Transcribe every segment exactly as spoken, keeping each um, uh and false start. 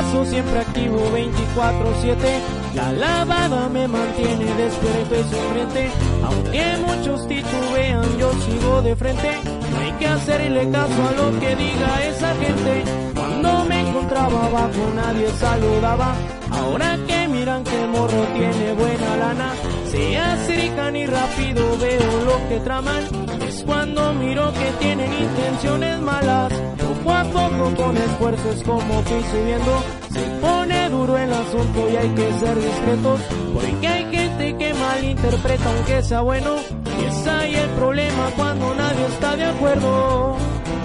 paso siempre activo veinticuatro siete. La lavada me mantiene despierto y sonriente. Aunque muchos titubean, yo sigo de frente. No hay que hacerle caso a lo que diga esa gente. Cuando me encontraba abajo nadie saludaba. Ahora que miran que el morro tiene buena lana, se acercan y rápido veo lo que traman. Es cuando miro que tienen intenciones malas. Poco a poco con esfuerzo es como fui subiendo. Se pone duro el asunto y hay que ser discretos, porque hay gente que malinterpreta aunque sea bueno. Y es ahí el problema cuando nadie está de acuerdo.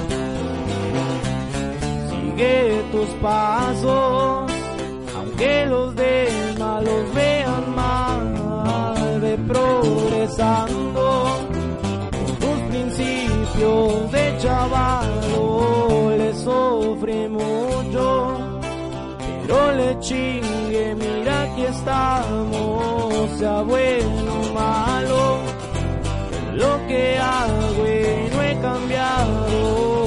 Sigue tus pasos, aunque los demás los vean mal, ve progresando con tus principios de chavalo. Le sufrí mucho, pero le chingue, mira aquí estamos, sea bueno o malo, lo que hago y no he cambiado.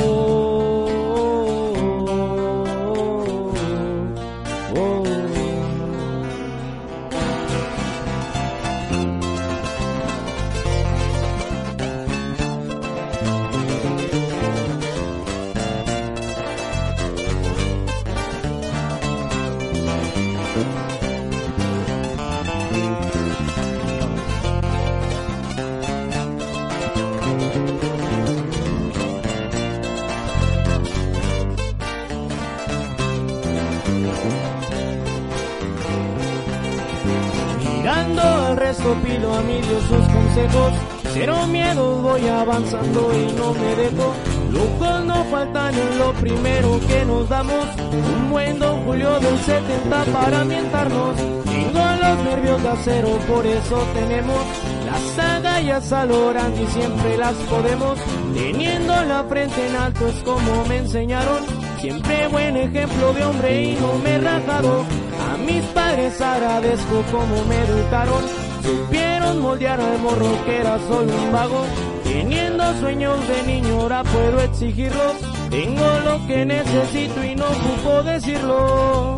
Mirando al resto pido a mi Dios sus consejos. Cero miedos, voy avanzando y no me dejo. Lujos no faltan en lo primero que nos damos. Un buen Don Julio del setenta para ambientarnos. Tengo los nervios de acero, por eso tenemos las agallas al orante y siempre las podemos. Teniendo la frente en alto es como me enseñaron. Siempre buen ejemplo de hombre y no me he rajado. A mis padres agradezco como me educaron. Supieron moldear al morro que era solo un vago. Teniendo sueños de niño ahora puedo exigirlos. Tengo lo que necesito y no ocupo decirlo.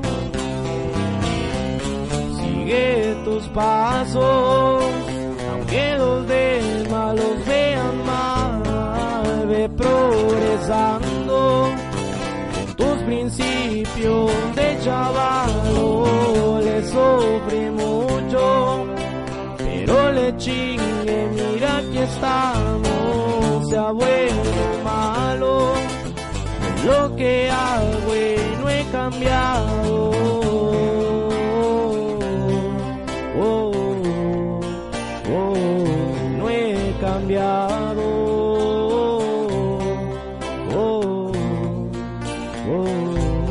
Sigue tus pasos, aunque los demás los vean mal, ve progresando con tus principios de chavalo. Le sufrí mucho, pero le chingue, mira aquí estamos, sea bueno o malo, lo que hago y no he cambiado. Oh, oh, no he cambiado. Oh, oh.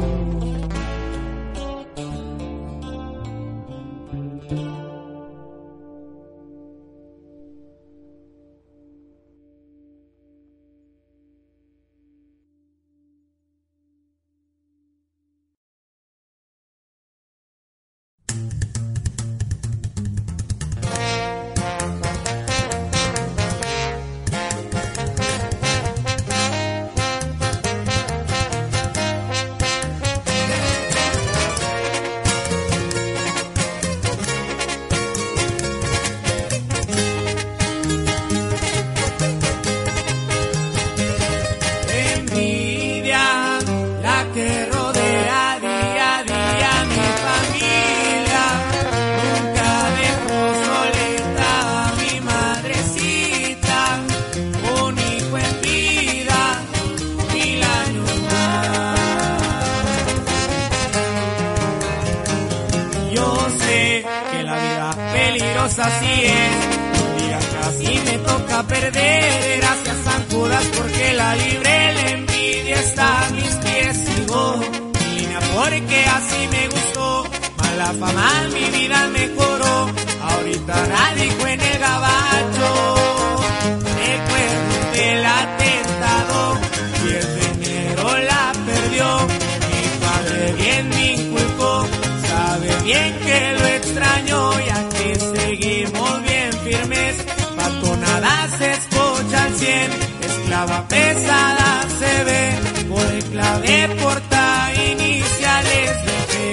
Así es, un día casi me toca perder, gracias San Judas porque la libre, la envidia está a mis pies, sigo mi línea porque así me gustó, mala fama mi vida mejoró, ahorita radico en el gabacho, recuerdo del atentado y el dinero la perdió, mi padre bien me inculcó, sabe bien que lo extraño y aquí seguimos bien firmes, patonadas se escucha al cien, esclava pesada se ve, por el clave porta iniciales de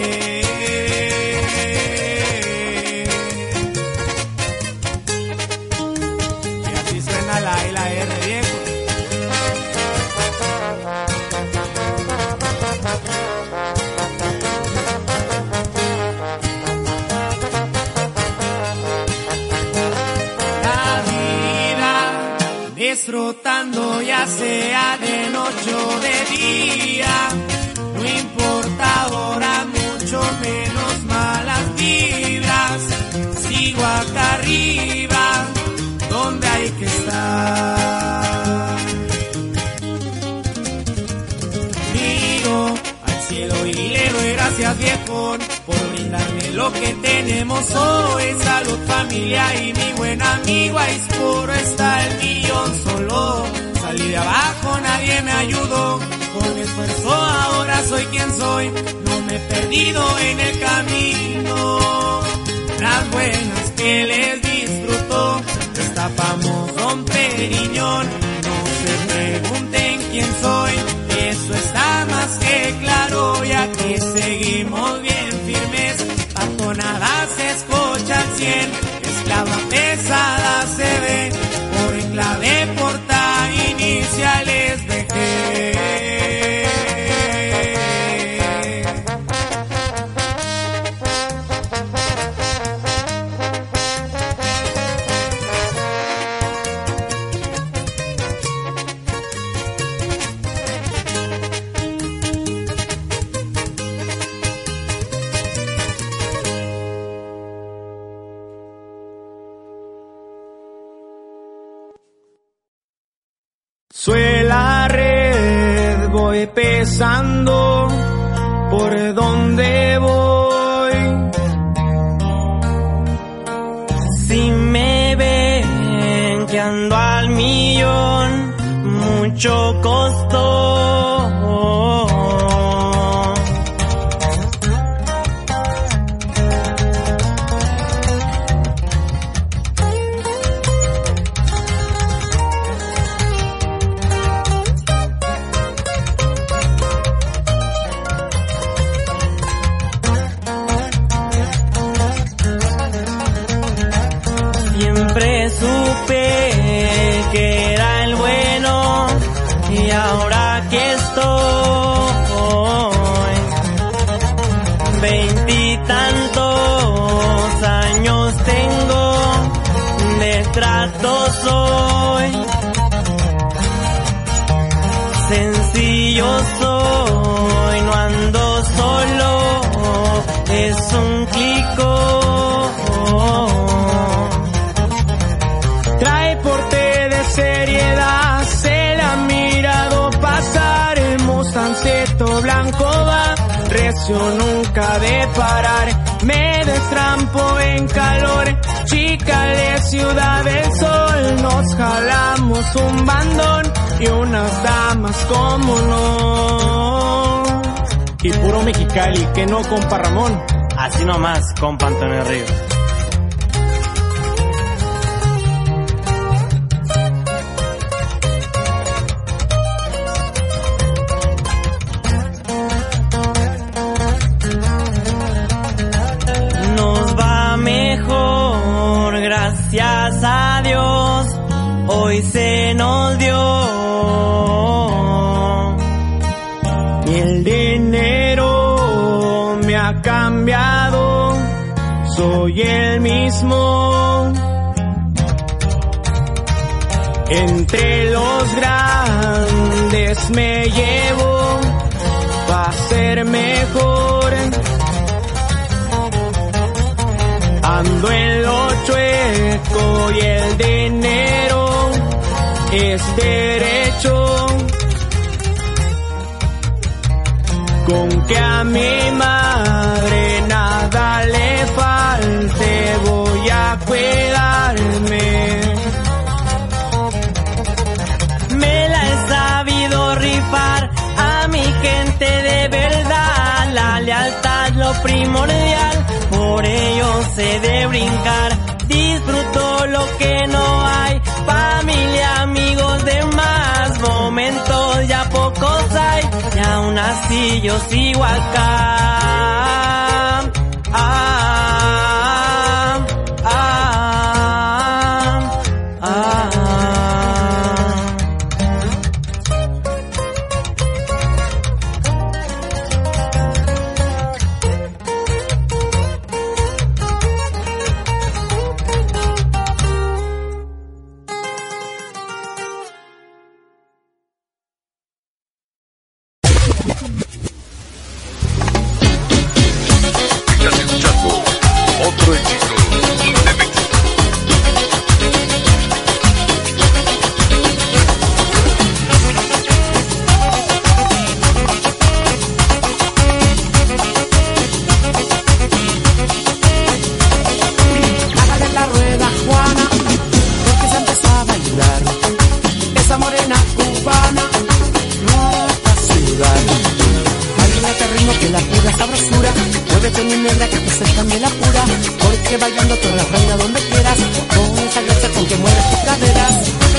disfrutando ya sea de noche o de día. No importa ahora, mucho menos malas vibras. Sigo acá arriba, donde hay que estar. Miro al cielo y le doy gracias, viejo, por brindarme lo que tenemos hoy. Salud, familia y mi buen amigo, ahí puro está el millón. Solo salí de abajo, nadie me ayudó. Con esfuerzo ahora soy quien soy, no me he perdido en el camino. Las buenas que les disfruto, destapamos Don Periñón. No se pregunten quién soy, eso está más que claro. Y aquí seguimos bien firmes, la tonada se escucha al cien. Esclava pesada se ve, por enclave porta iniciales de G. Soy la red, voy pesando por donde voy. Si me ven que ando al millón, mucho costó. Siempre supe que era el bueno y ahora que estoy veintitantos años tengo, de trato soy, sencillo soy, no ando solo, es un clico. Trae porte de seriedad, se la ha mirado pasar. El Mustanceto blanco va, recio nunca de parar. Me destrampo en calor, chica de Ciudad del Sol. Nos jalamos un bandón y unas damas como no. Y puro Mexicali, que no, compa Ramón. Así nomás, compa Antonio Río. Gracias a Dios, hoy se nos dio. Y el dinero me ha cambiado, soy el mismo. Entre los grandes me llevo, va a ser mejor. Ando en lo chueco y el dinero es derecho. Con que a mi madre nada le falte, voy a cuidarme. Me la he sabido rifar a mi gente de verdad. La lealtad lo primordial, por ello sé de brincar. Disfruto lo que no hay, familia, amigos, demás momentos ya pocos hay, y aún así yo sigo acá. Ah, ah, ah, ah. Estás escuchando otro éxito de México. Hágale la rueda, Juana, porque se empezó a bailar. Esa morena cubana no hará sudar. Baila este ritmo que la pura sabrosura. Muévete mi negra que te acercan de la pura. Porque bailando tú eres reina donde quieras. Con esa gracia con que mueves tus caderas.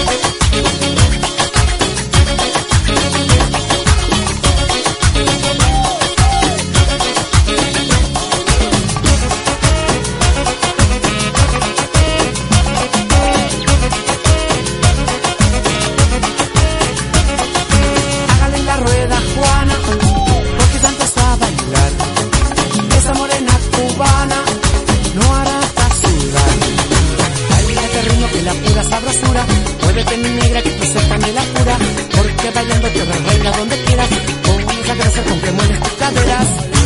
Hágale la rueda, Juana, porque ya empezó a bailar. Esa morena cubana no hará sudar. Baila este ritmo que la pura sabrosura. Muévete mi negra que te acercan de la pura. Porque bailando te eres reina donde quieras. Con esa gracia con que mueves tus caderas.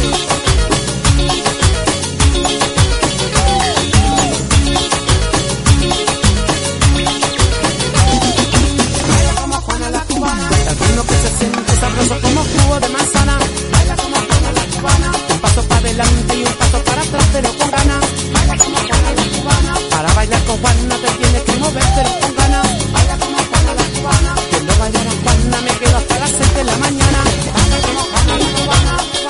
Baila como Juana la cubana. El ritmo que se siente sabroso como jugo de manzana. Baila como Juana la cubana. Un paso para adelante y un paso para atrás pero con ganas. Baila como Juana la cubana. Para bailar con Juana te tienes que mover pero con ganas. Baila como Juana la cubana. Que no bailara Juana me quedo hasta las seis de la mañana. Baila como Juana la cubana.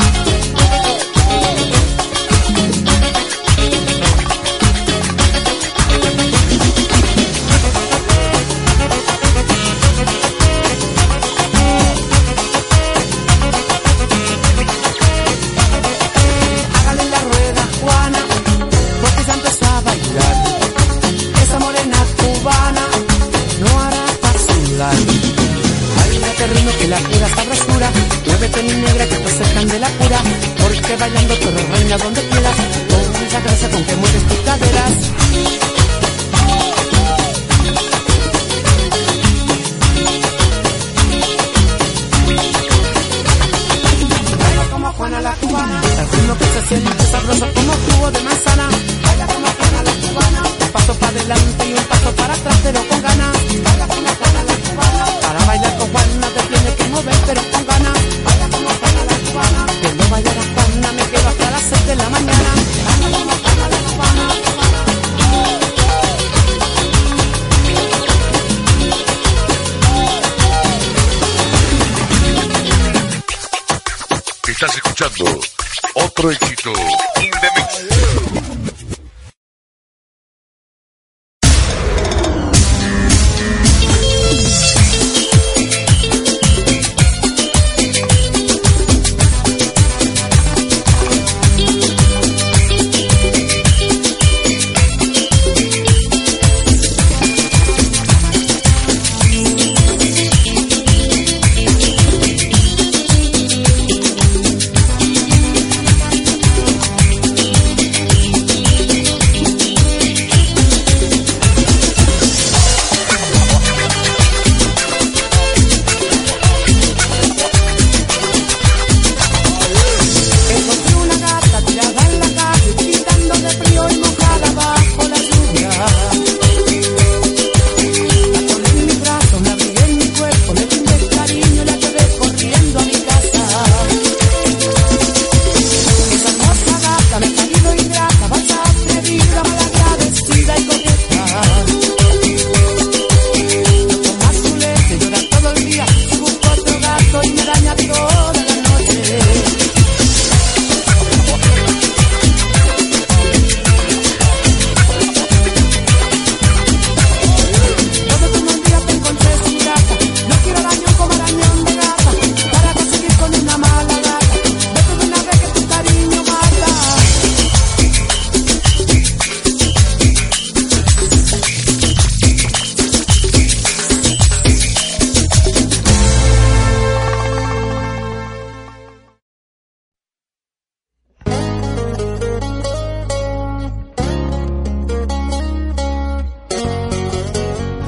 Hágale la rueda, Juana, porque ya empezó a bailar. Esa morena cubana no hará sudar. Baila este ritmo que la pura sabrosura. Muévete mi negra que te acercan de la pura. Porque bailando tú eres reina donde quieras. Con esa gracia con que mueves tus caderas. Baila como Juana la cubana. El ritmo que se siente sabroso como jugo de manzana. Baila como Juana la cubana. Un paso para adelante y un paso para atrás pero con ganas. Baila como Juana la cubana. Para bailar con Juana te tienes que mover pero con ganas. Baila como Juana la cubana. Que no bailara Juana me quedo hasta las seis de la mañana. Baila como Juana la cubana. Estás escuchando otro éxito de México.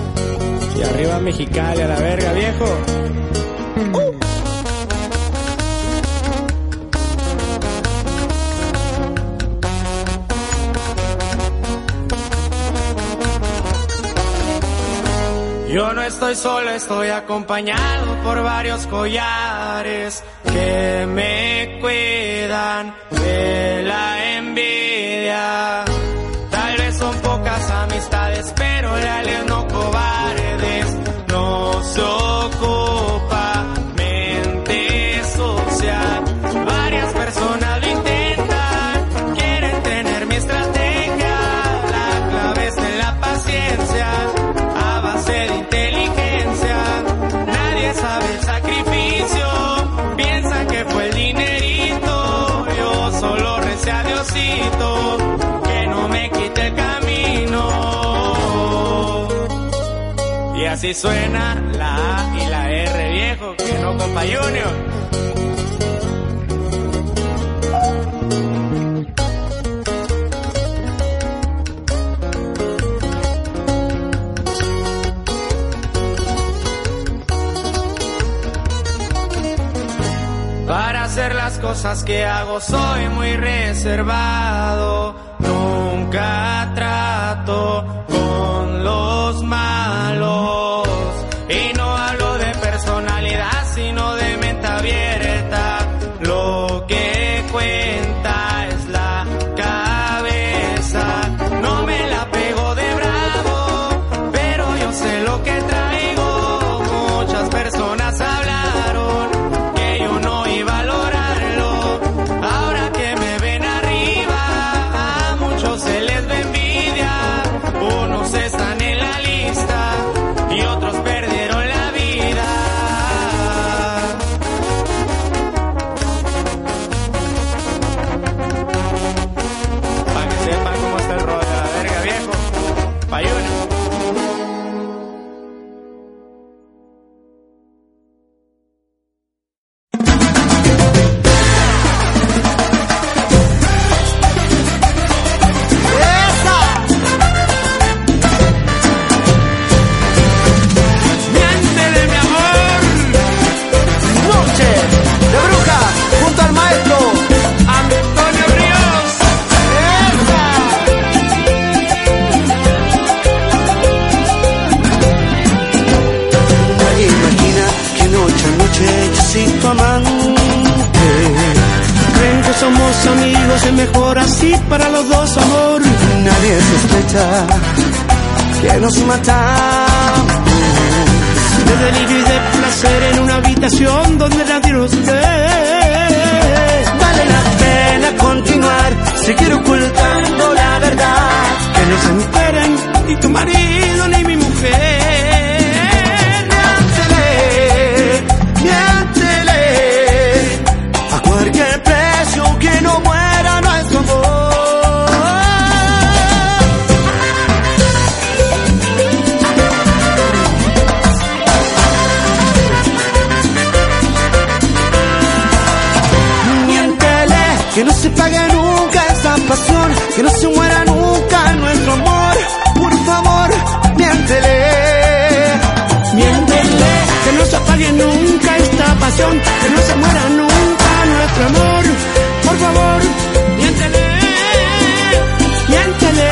Mexicali a la verga, viejo. Uh. Yo no estoy solo, estoy acompañado por varios collares que me cuidan de la envidia. Tal vez son pocas amistades, pero leales no cobardes. No se ocupa mente social. Varias personas lo intentan, quieren tener mi estrategia. La clave es en la paciencia, a base de inteligencia. Nadie sabe el sacrificio, piensan que fue el dinerito. Yo solo recé a Diosito que no me quite el camino. Y así suena la A y la R, viejo, que no, compa Junior. Para hacer las cosas que hago soy muy reservado. Nunca trato con los malos. Y no hablo de personalidad, sino de mente abierta. Lo que cuenta es la cabeza. No me la pego de bravo, pero yo sé lo que traigo. Muchas personas hablaron que yo no iba a lograrlo. Ahora que me ven arriba, a muchos se les ve envidia. Unos están en la lista y otros perdieron la vida. Para que sepan cómo está el rollo de la verga, viejo. Payuna. Es mejor así para los dos, amor. Nadie sospecha que nos matamos de delirio y de placer en una habitación donde nadie nos ve. Vale la pena continuar, seguir ocultando la verdad. Que no se enteren ni tu marido ni mi mujer. Miéntele, miéntele a cualquier precio, que no muera nuestro amor. Miéntele, que no se pague nunca esa pasión, que no se muera nunca nuestro amor. Por favor, miéntele. Miéntele, que no se apague nunca esta pasión, que no se muera nunca nuestro amor. Por favor, miéntele, miéntele.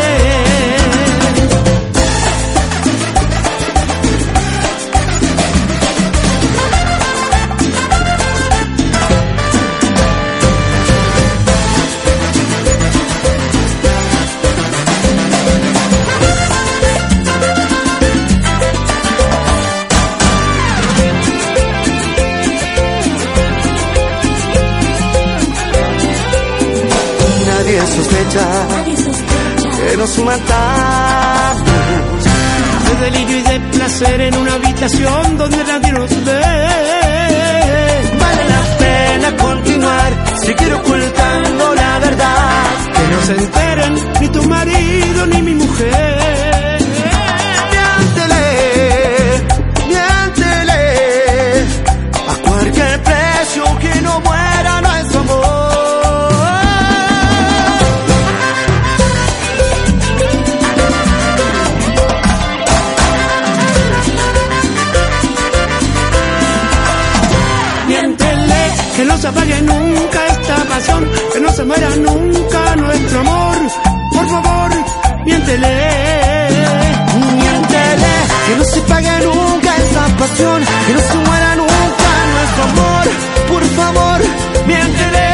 Nadie sospecha que nos matamos de delirio y de placer en una habitación donde nadie nos ve. Vale la pena continuar, seguir ocultando la verdad. Que no se enteren ni tu marido ni mi mujer. Miéntele, miéntele a cualquier precio, que no muera nuestro amor. Que no se apague nunca esta pasión, que no se muera nunca nuestro amor. Por favor, miéntele. Miéntele, que no se pague nunca esa pasión, que no se muera nunca nuestro amor. Por favor, miéntele.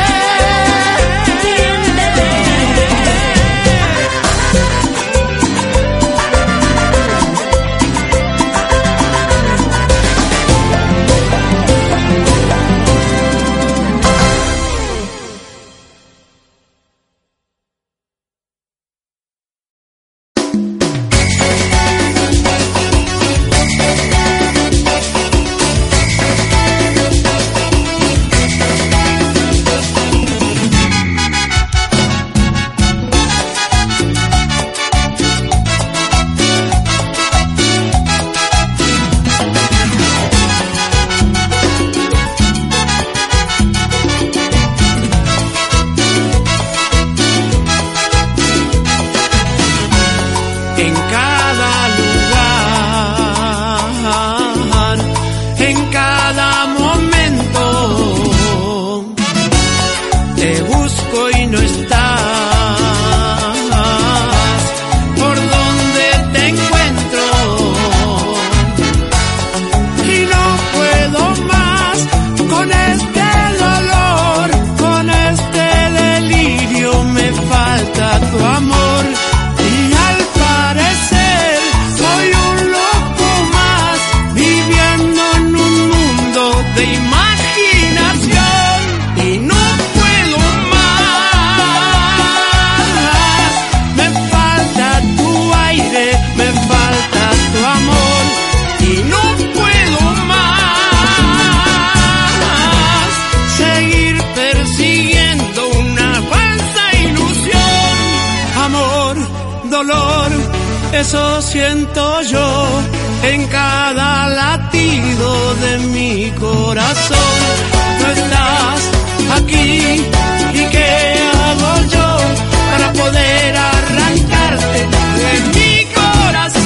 Eso siento yo en cada latido de mi corazón. No estás aquí, ¿y qué hago yo para poder arrancarte de mi corazón?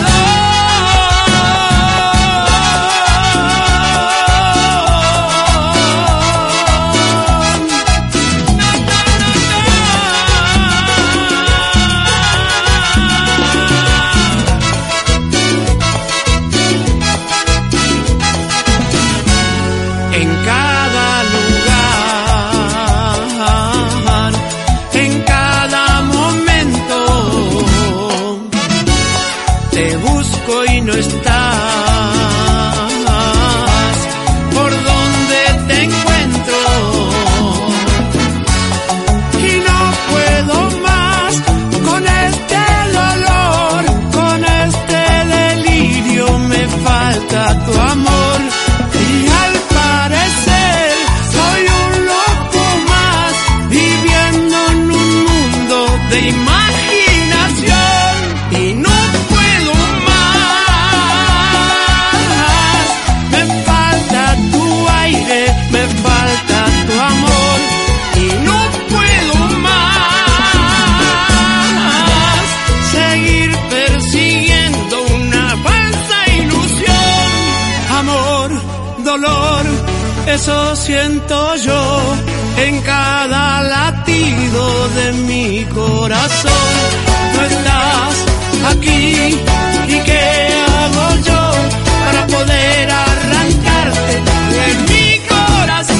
Tu amor, y al parecer soy un loco más viviendo en un mundo de imaginación y no puedo más. Me falta tu aire, me falta tu amor y no puedo más seguir persiguiendo una falsa ilusión. Amor, dolor, eso siento yo en cada latido de mi corazón. No estás aquí, ¿y qué hago yo para poder arrancarte de mi corazón?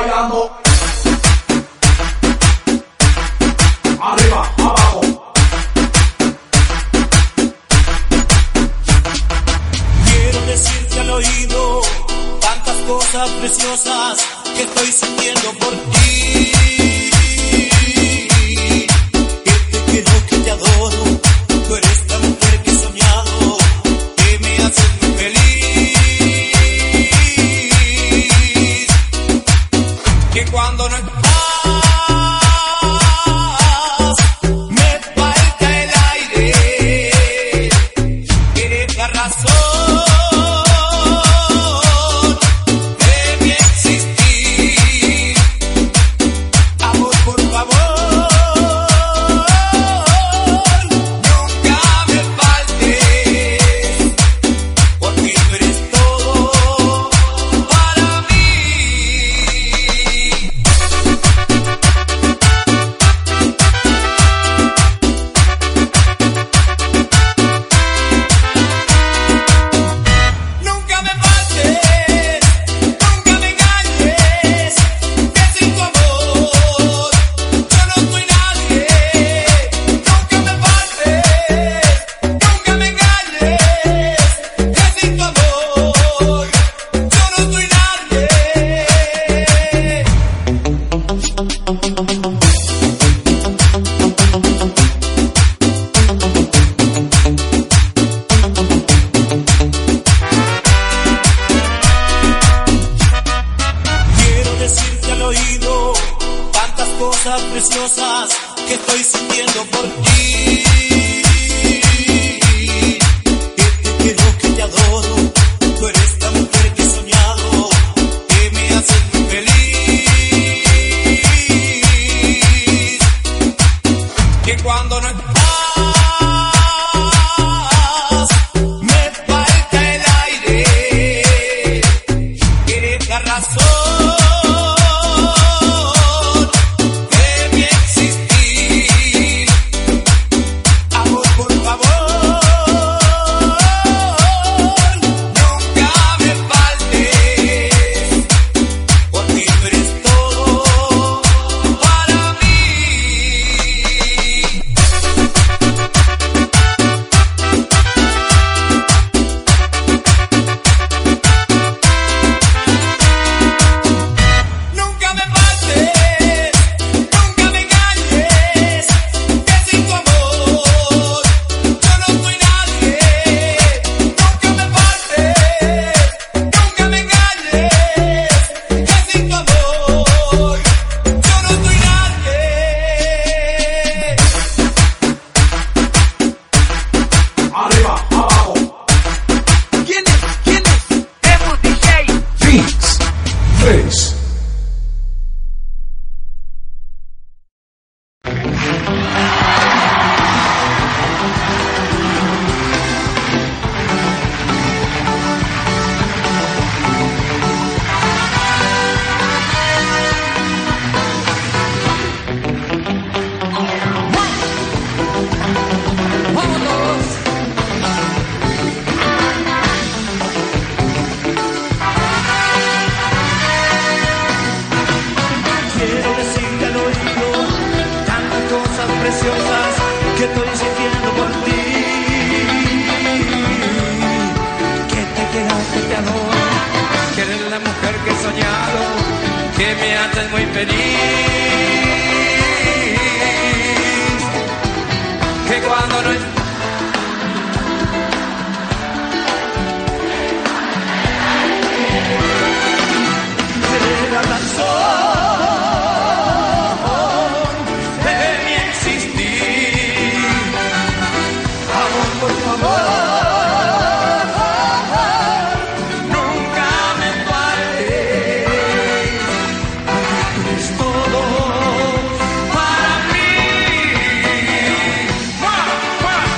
bailando. Arriba, abajo. Quiero decirte al oído tantas cosas preciosas que estoy sintiendo por ti. Que te quiero, que te adoro. Tú eres la mujer que he soñado, que me hace muy feliz. Que cuando no estás me falta el aire. Eres la razón de mi existir. Amor, por favor, nunca me faltes, porque tú eres todo para mí. Nunca me faltes, nunca me engañes, que sin tu amor yo no soy nadie. Nunca me faltes, nunca me engañes, que sin tu amor yo no soy nadie. Quiero decirte al oído tantas cosas preciosas que estoy sintiendo por ti. Que te quiero, que te adoro. Tú eres la mujer que he soñado, que me hace muy feliz. Que cuando no estás me falta el aire. Eres la razón de mi existir. Amor, por favor, nunca me faltes, porque tú eres todo para mí. Nunca me faltes, nunca me engañes, que sin tu amor yo no soy nadie. Nunca me faltes, nunca me engañes, que sin tu amor yo no soy nadie. Arriba, abajo. ¿Quién es? ¿Quién es? Demo D J. Beats. Tres. Quiero decirte al oído tantas cosas preciosas que estoy sintiendo por ti. Que te quiero, que te adoro, que eres la mujer que he soñado, que me haces muy feliz. Que cuando no estás eres la razón de mi existir. Amor, por favor, nunca me faltes, porque tú eres todo para mí. ¡Mua, mua!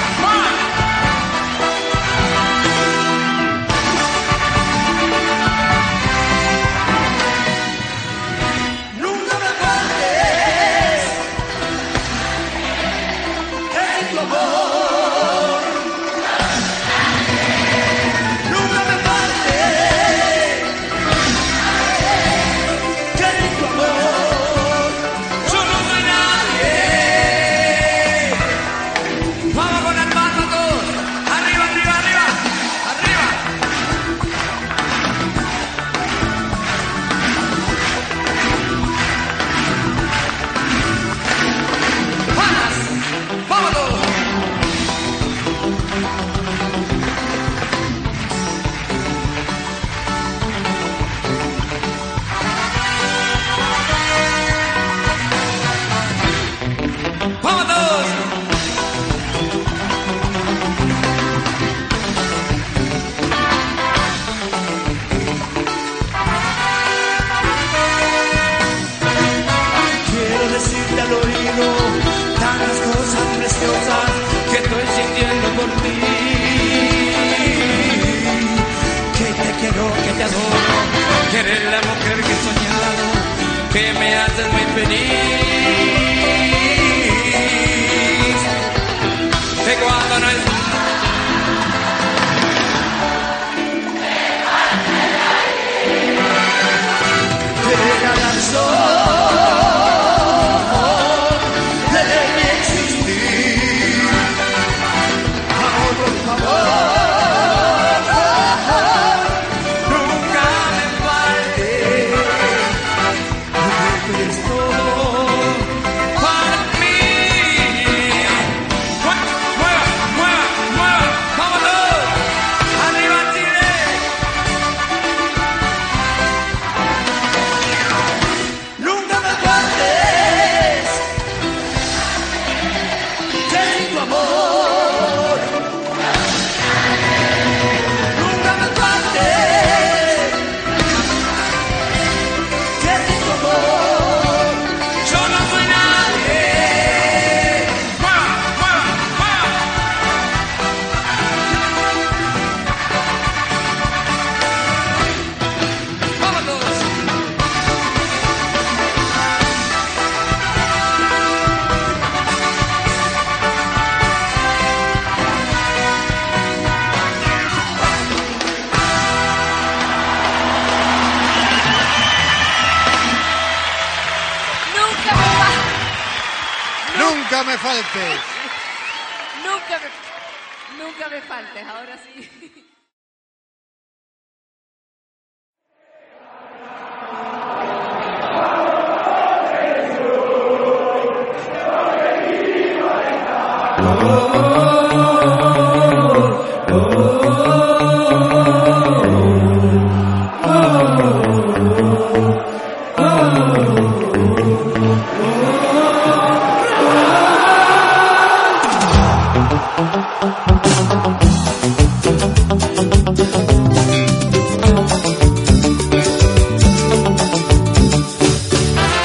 Nunca me faltes. Nunca me, nunca me faltes, ahora sí.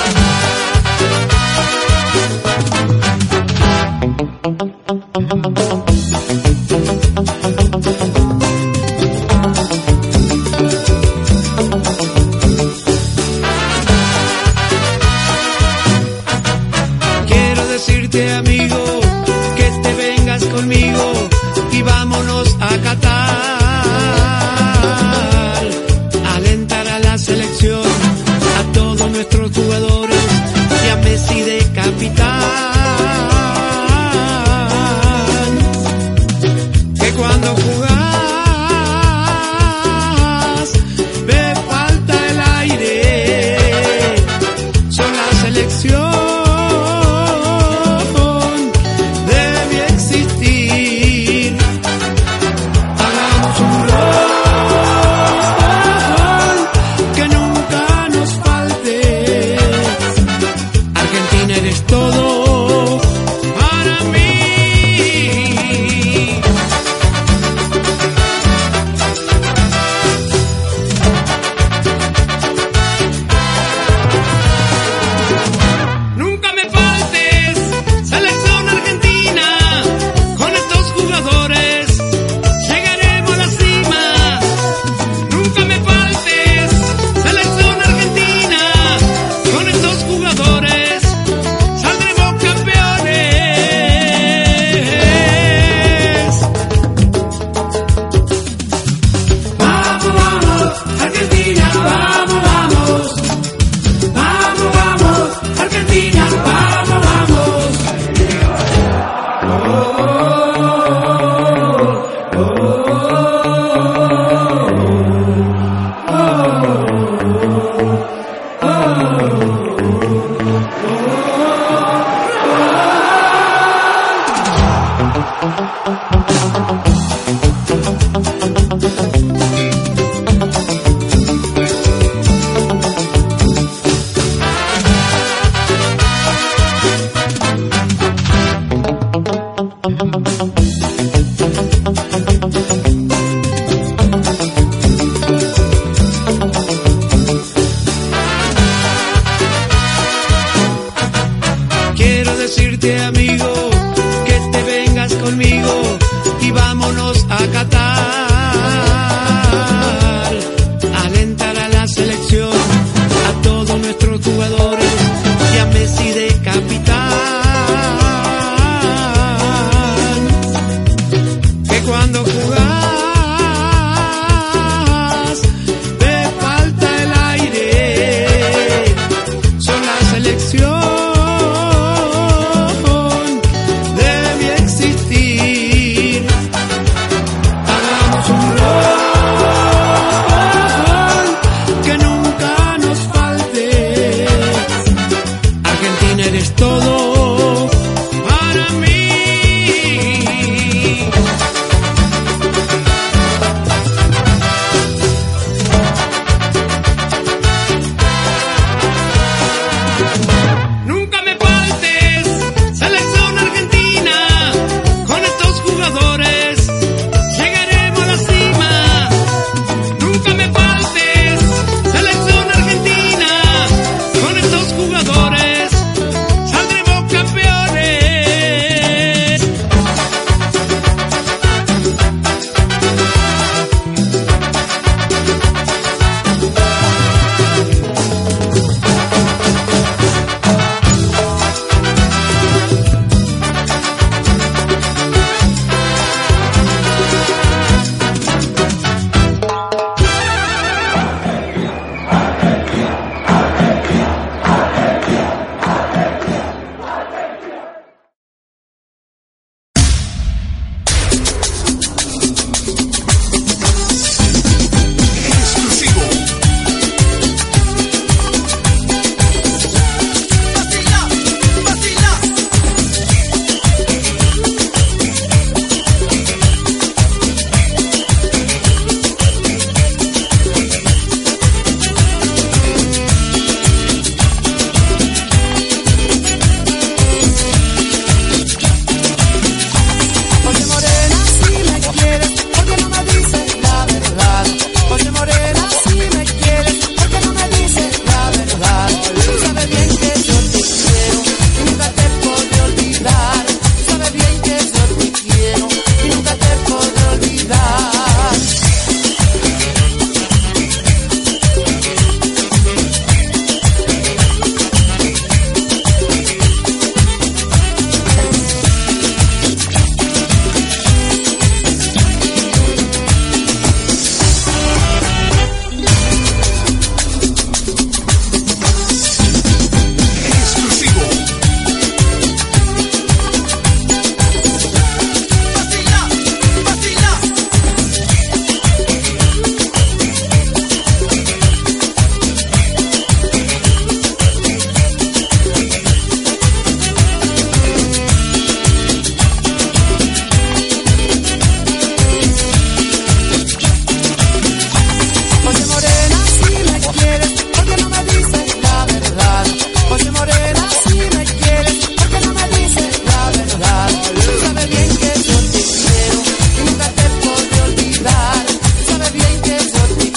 Thank you.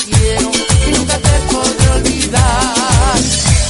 quiero y nunca te podré olvidar.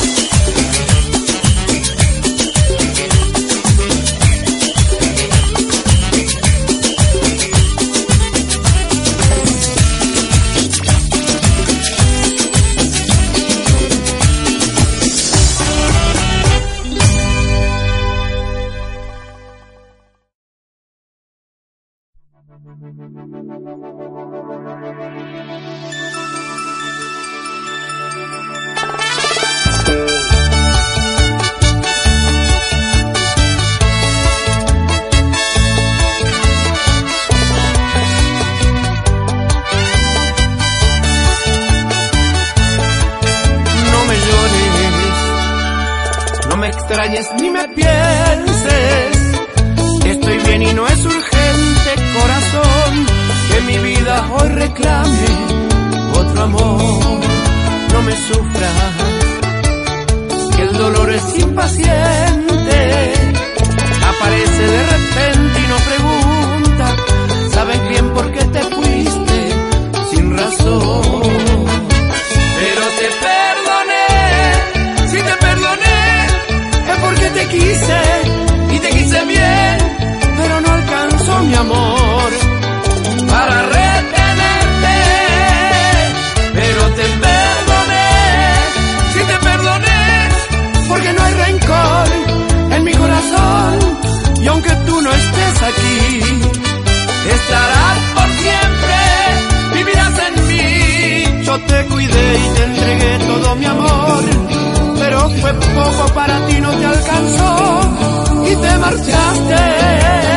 Ni me pienses, estoy bien y no es urgente, corazón, que mi vida hoy reclame otro amor. No me sufras, que el dolor es impaciente, aparece de repente y no pregunta. Sabes bien por qué te fuiste sin razón, pero te perdoné, si te perdoné porque te quise y te quise bien, pero no alcanzó mi amor para retenerte. Pero te perdoné, si te perdoné, porque no hay rencor en mi corazón. Y aunque tú no estés aquí, estarás por siempre, vivirás en mí. Yo te cuidé y te entregué todo mi amor, pero fue poco para ti, no te alcanzó y te marchaste.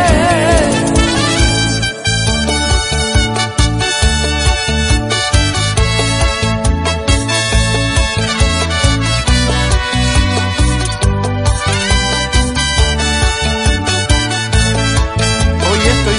Hoy estoy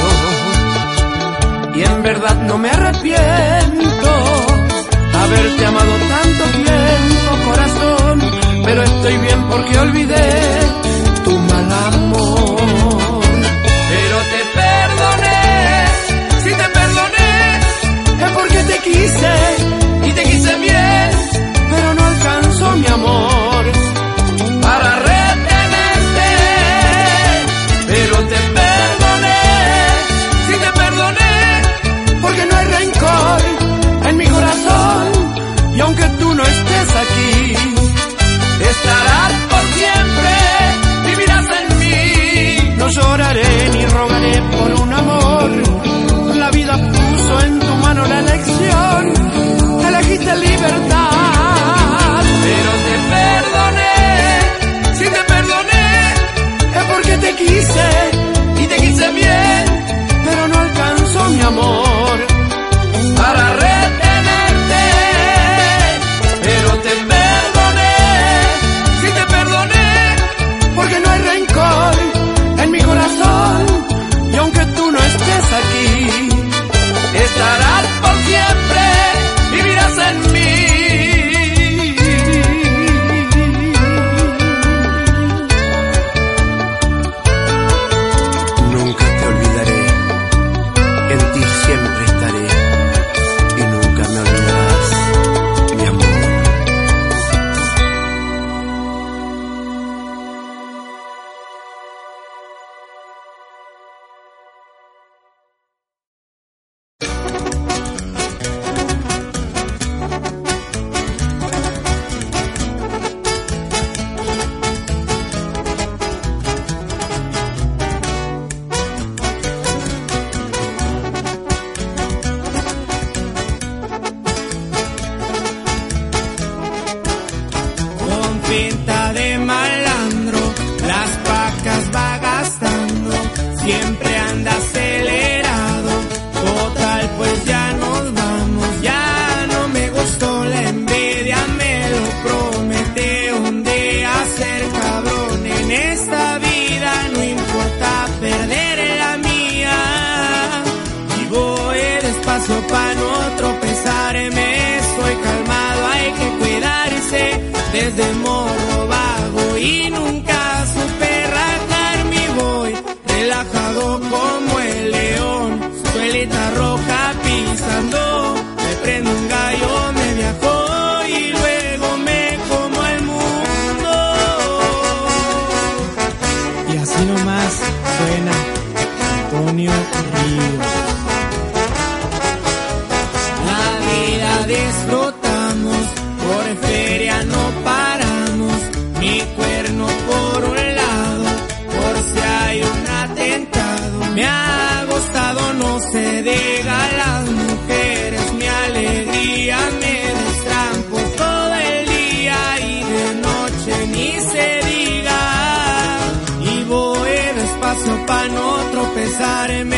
solo y en verdad no me arrepiento haberte amado tanto tiempo, corazón, pero estoy bien porque olvidé tu mal amor. Pero te perdoné, si te perdoné, es porque te quise y te quise bien, pero no alcanzó mi amor para retenerte. Pero te perdoné, si te perdoné, porque no hay rencor en mi corazón. Y aunque tú no estés aquí, estarás por siempre, vivirás en mí. No lloraré ni rogaré por un amor, la vida puso en tu mano la elección, elegiste libertad. Pero te perdoné, si te perdoné, es porque te quise y te quise bien, pero no alcanzó mi amor para retenerte. Pero te perdoné, si te perdoné, porque no hay rencor en mi corazón. Y aunque tú no estés aquí, estarás por siempre, vivirás en mí. Nunca te olvidaré, en ti siempre estaré, y nunca me olvidarás, mi amor. Pinta de malandro, las pacas va gastando, siempre anda acelerado. Total, pues ya nos vamos, ya no me gustó la envidia, me lo prometió un día ser cabrón. En esta vida no importa perder la mía, y voy despacio pa' no tropezarme. Estoy calmado, hay que cuidarse. Desde morro vago y nunca supe rajarme, voy relajado como el león, suelita roja pisando, me prendo un disfrutamos, por feria no paramos, mi cuerno por un lado, por si hay un atentado. Me ha gustado, no se diga, las mujeres, mi alegría, me destrampo todo el día y de noche ni se diga. Y voy despacio pa' no tropezarme.